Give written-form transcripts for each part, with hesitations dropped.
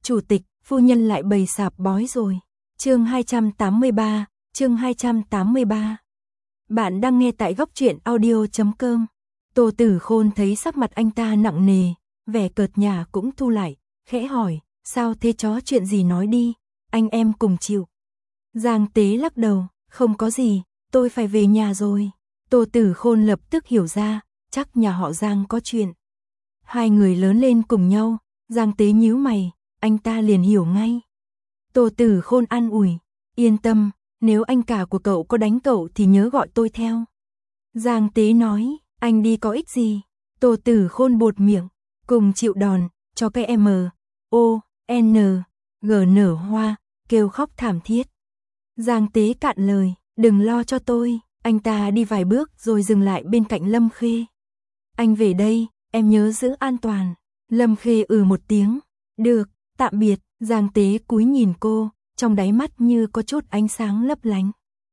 Chủ tịch, phu nhân lại bày sạp bói rồi. Chương 283. Bạn đang nghe tại góc truyện audio.com. Tô Tử Khôn thấy sắc mặt anh ta nặng nề, vẻ cợt nhả cũng thu lại, khẽ hỏi, sao thế chó, chuyện gì nói đi, anh em cùng chịu. Giang Tế lắc đầu, không có gì, tôi phải về nhà rồi. Tô Tử Khôn lập tức hiểu ra, chắc nhà họ Giang có chuyện. Hai người lớn lên cùng nhau, Giang Tế nhíu mày, anh ta liền hiểu ngay. Tô Tử Khôn an ủi, yên tâm, nếu anh cả của cậu có đánh cậu thì nhớ gọi tôi theo. Giang Tế nói, anh đi có ích gì? Tô Tử Khôn buột miệng, cùng chịu đòn, cho cái M.O.N.G nở hoa, kêu khóc thảm thiết. Giang Tế cạn lời, đừng lo cho tôi, anh ta đi vài bước rồi dừng lại bên cạnh Lâm Khê. Anh về đây, em nhớ giữ an toàn. Lâm Khê một tiếng, được, tạm biệt. Giang Tế cúi nhìn cô, trong đáy mắt như có chút ánh sáng lấp lánh.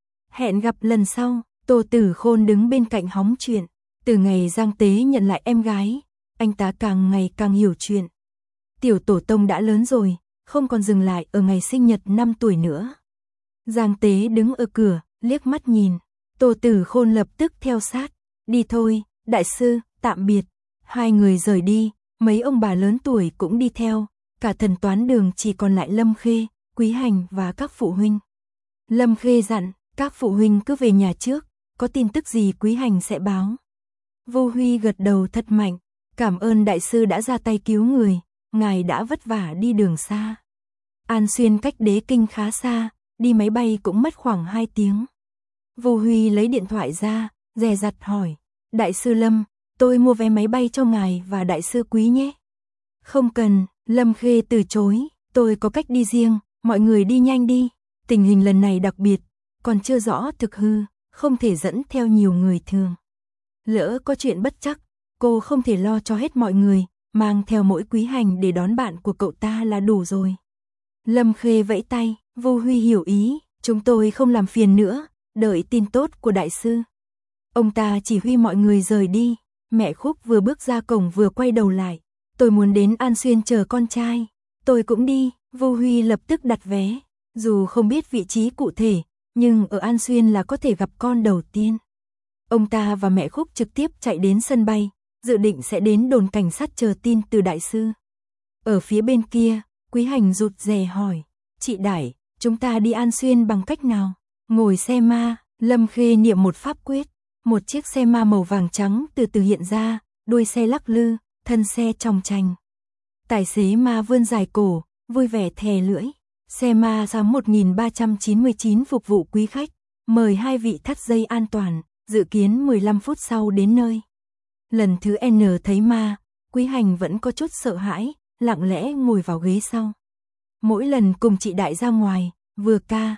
Hẹn gặp lần sau. Tô Tử Khôn đứng bên cạnh hóng chuyện. Từ ngày Giang Tế nhận lại em gái, anh ta càng ngày càng hiểu chuyện. Tiểu tổ tông đã lớn rồi, không còn dừng lại ở ngày sinh nhật 5 tuổi nữa. Giang Tế đứng ở cửa, liếc mắt nhìn. Tô Tử Khôn lập tức theo sát. Đi thôi, đại sư, tạm biệt. Hai người rời đi, mấy ông bà lớn tuổi cũng đi theo. Cả thần toán đường chỉ còn lại Lâm Khê, Quý Hành và các phụ huynh. Lâm Khê dặn, các phụ huynh cứ về nhà trước, có tin tức gì Quý Hành sẽ báo. Vô Huy gật đầu thật mạnh, cảm ơn đại sư đã ra tay cứu người, ngài đã vất vả đi đường xa. An Xuyên cách Đế Kinh khá xa, đi máy bay cũng mất khoảng 2 tiếng. Vô Huy lấy điện thoại ra, dè dặt hỏi, đại sư Lâm, tôi mua vé máy bay cho ngài và đại sư Quý nhé. Không cần, Lâm Khê từ chối, tôi có cách đi riêng, mọi người đi nhanh đi, tình hình lần này đặc biệt, còn chưa rõ thực hư, không thể dẫn theo nhiều người thường. Lỡ có chuyện bất trắc, cô không thể lo cho hết mọi người, mang theo mỗi Quý Hành để đón bạn của cậu ta là đủ rồi. Lâm Khê vẫy tay, Vô Huy hiểu ý, chúng tôi không làm phiền nữa, đợi tin tốt của đại sư. Ông ta chỉ huy mọi người rời đi, mẹ Khúc vừa bước ra cổng vừa quay đầu lại. Tôi muốn đến An Xuyên chờ con trai. Tôi cũng đi, Vô Huy lập tức đặt vé. Dù không biết vị trí cụ thể, nhưng ở An Xuyên là có thể gặp con đầu tiên. Ông ta và mẹ Khúc trực tiếp chạy đến sân bay, dự định sẽ đến đồn cảnh sát chờ tin từ đại sư. Ở phía bên kia, Quý Hành rụt rè hỏi, chị Đại, chúng ta đi An Xuyên bằng cách nào? Ngồi xe ma, Lâm Khê niệm một pháp quyết, một chiếc xe ma màu vàng trắng từ từ hiện ra, đuôi xe lắc lư, thân xe trong tranh. Tài xế ma vươn dài cổ, vui vẻ thè lưỡi. Xe ma số 1399 phục vụ quý khách, mời hai vị thắt dây an toàn, dự kiến 15 phút sau đến nơi. Lần thứ N thấy ma, Quý Hành vẫn có chút sợ hãi, lặng lẽ ngồi vào ghế sau. Mỗi lần cùng chị Đại ra ngoài, vừa ca,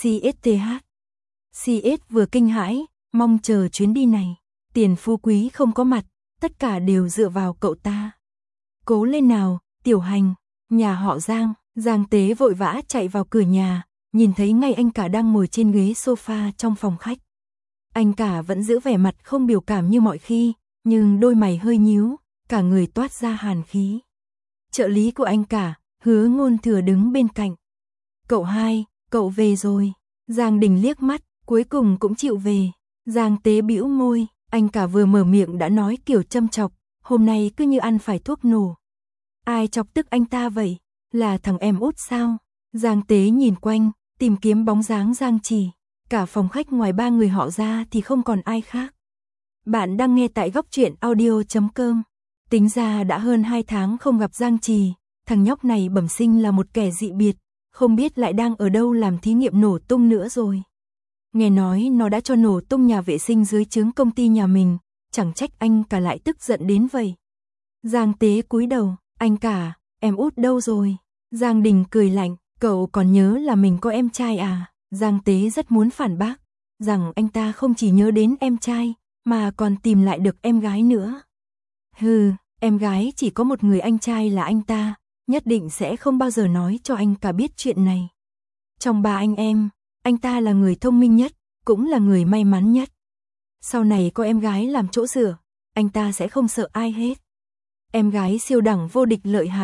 CS vừa kinh hãi, mong chờ chuyến đi này. Tiền Phú Quý không có mặt, tất cả đều dựa vào cậu ta. Cố lên nào, Tiểu Hành, nhà họ Giang. Giang Tế vội vã chạy vào cửa nhà, nhìn thấy ngay anh cả đang ngồi trên ghế sofa trong phòng khách. Anh cả vẫn giữ vẻ mặt không biểu cảm như mọi khi, nhưng đôi mày hơi nhíu, cả người toát ra hàn khí. Trợ lý của anh cả, Hứa Ngôn Thừa đứng bên cạnh. Cậu hai, cậu về rồi. Giang Đình liếc mắt, cuối cùng cũng chịu về. Giang Tế bĩu môi, anh cả vừa mở miệng đã nói kiểu châm chọc, hôm nay cứ như ăn phải thuốc nổ. Ai chọc tức anh ta vậy? Là thằng em út sao? Giang Tế nhìn quanh, tìm kiếm bóng dáng Giang Trì. Cả phòng khách ngoài 3 người họ ra thì không còn ai khác. Bạn đang nghe tại góc truyện audio.com. Tính ra đã hơn 2 tháng không gặp Giang Trì, thằng nhóc này bẩm sinh là một kẻ dị biệt, không biết lại đang ở đâu làm thí nghiệm nổ tung nữa rồi. Nghe nói nó đã cho nổ tung nhà vệ sinh dưới trướng công ty nhà mình, chẳng trách anh cả lại tức giận đến vậy. Giang Tế cúi đầu, anh cả, em út đâu rồi? Giang Đình cười lạnh, cậu còn nhớ là mình có em trai à? Giang Tế rất muốn phản bác, rằng anh ta không chỉ nhớ đến em trai, mà còn tìm lại được em gái nữa. Hừ, em gái chỉ có một người anh trai là anh ta, nhất định sẽ không bao giờ nói cho anh cả biết chuyện này. Trong 3 anh em, anh ta là người thông minh nhất, cũng là người may mắn nhất. Sau này có em gái làm chỗ dựa, anh ta sẽ không sợ ai hết. Em gái siêu đẳng vô địch lợi hại,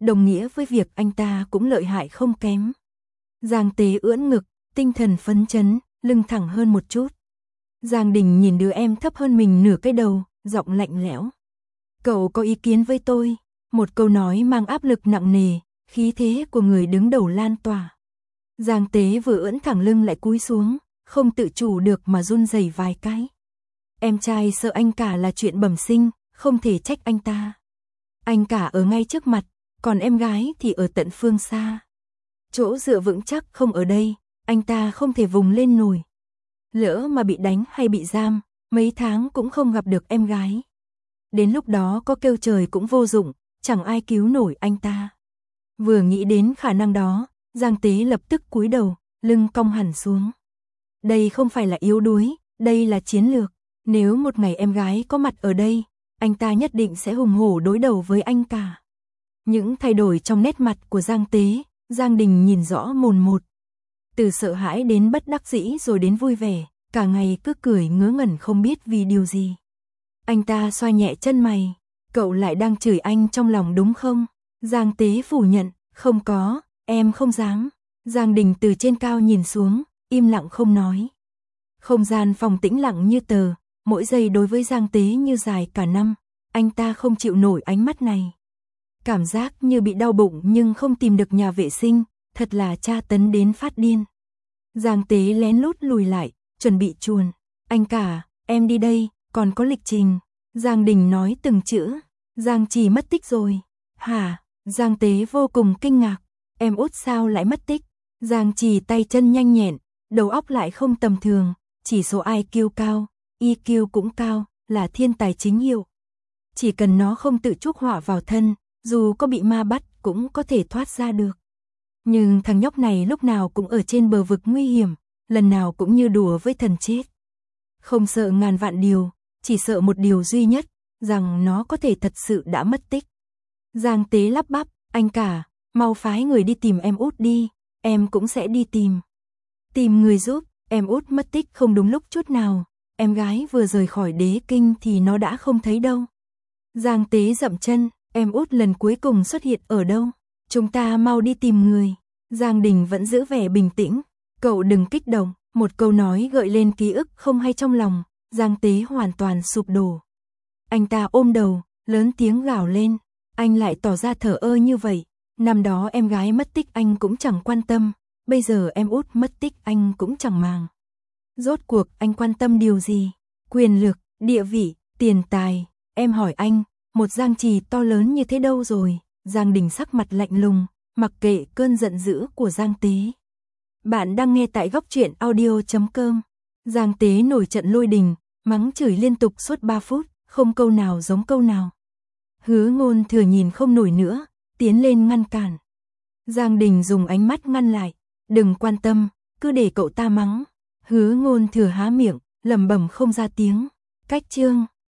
đồng nghĩa với việc anh ta cũng lợi hại không kém. Giang Tế ưỡn ngực, tinh thần phấn chấn, lưng thẳng hơn một chút. Giang Đình nhìn đứa em thấp hơn mình nửa cái đầu, giọng lạnh lẽo. Cậu có ý kiến với tôi? Một câu nói mang áp lực nặng nề, khí thế của người đứng đầu lan tỏa. Giang Tế vừa ưỡn thẳng lưng lại cúi xuống, không tự chủ được mà run rẩy vài cái. Em trai sợ anh cả là chuyện bẩm sinh, không thể trách anh ta. Anh cả ở ngay trước mặt, còn em gái thì ở tận phương xa. Chỗ dựa vững chắc không ở đây, anh ta không thể vùng lên nổi. Lỡ mà bị đánh hay bị giam, mấy tháng cũng không gặp được em gái. Đến lúc đó có kêu trời cũng vô dụng, chẳng ai cứu nổi anh ta. Vừa nghĩ đến khả năng đó, Giang Tế lập tức cúi đầu, lưng cong hẳn xuống. Đây không phải là yếu đuối, đây là chiến lược. Nếu một ngày em gái có mặt ở đây, anh ta nhất định sẽ hùng hổ đối đầu với anh cả. Những thay đổi trong nét mặt của Giang Tế, Giang Đình nhìn rõ mồn một. Từ sợ hãi đến bất đắc dĩ rồi đến vui vẻ, cả ngày cứ cười ngớ ngẩn không biết vì điều gì. Anh ta xoa nhẹ chân mày, cậu lại đang chửi anh trong lòng đúng không? Giang Tế phủ nhận, không có, em không dám. Giang Đình từ trên cao nhìn xuống, im lặng không nói. Không gian phòng tĩnh lặng như tờ, mỗi giây đối với Giang Tế như dài cả năm, anh ta không chịu nổi ánh mắt này. Cảm giác như bị đau bụng nhưng không tìm được nhà vệ sinh, thật là tra tấn đến phát điên. Giang Tế lén lút lùi lại, chuẩn bị chuồn. Anh cả, em đi đây, còn có lịch trình. Giang Đình nói từng chữ. Giang Trì mất tích rồi. Hả? Giang Tế vô cùng kinh ngạc. Em út sao lại mất tích? Giang Trì tay chân nhanh nhẹn, đầu óc lại không tầm thường, chỉ số IQ cao, EQ cũng cao, là thiên tài chính hiệu. Chỉ cần nó không tự chuốc họa vào thân, dù có bị ma bắt cũng có thể thoát ra được. Nhưng thằng nhóc này lúc nào cũng ở trên bờ vực nguy hiểm, lần nào cũng như đùa với thần chết. Không sợ ngàn vạn điều, chỉ sợ một điều duy nhất, rằng nó có thể thật sự đã mất tích. Giang Tế lắp bắp, anh cả, mau phái người đi tìm em út đi, em cũng sẽ đi tìm. Tìm người giúp, em út mất tích không đúng lúc chút nào, em gái vừa rời khỏi Đế Kinh thì nó đã không thấy đâu. Giang Tế dậm chân, em út lần cuối cùng xuất hiện ở đâu? Chúng ta mau đi tìm người. Giang Đình vẫn giữ vẻ bình tĩnh, cậu đừng kích động, một câu nói gợi lên ký ức không hay trong lòng, Giang Tế hoàn toàn sụp đổ. Anh ta ôm đầu, lớn tiếng gào lên, anh lại tỏ ra thờ ơ như vậy, năm đó em gái mất tích anh cũng chẳng quan tâm, bây giờ em út mất tích anh cũng chẳng màng. Rốt cuộc anh quan tâm điều gì? Quyền lực, địa vị, tiền tài, em hỏi anh, một Giang Trì to lớn như thế đâu rồi? Giang Đình sắc mặt lạnh lùng, mặc kệ cơn giận dữ của Giang Tế. Bạn đang nghe tại Góc Truyện Audio.com. Giang Tế nổi trận lôi đình, mắng chửi liên tục suốt 3 phút, không câu nào giống câu nào. Hứa Ngôn Thừa nhìn không nổi nữa, tiến lên ngăn cản. Giang Đình dùng ánh mắt ngăn lại, đừng quan tâm, cứ để cậu ta mắng. Hứa Ngôn Thừa há miệng, lẩm bẩm không ra tiếng. Cách chương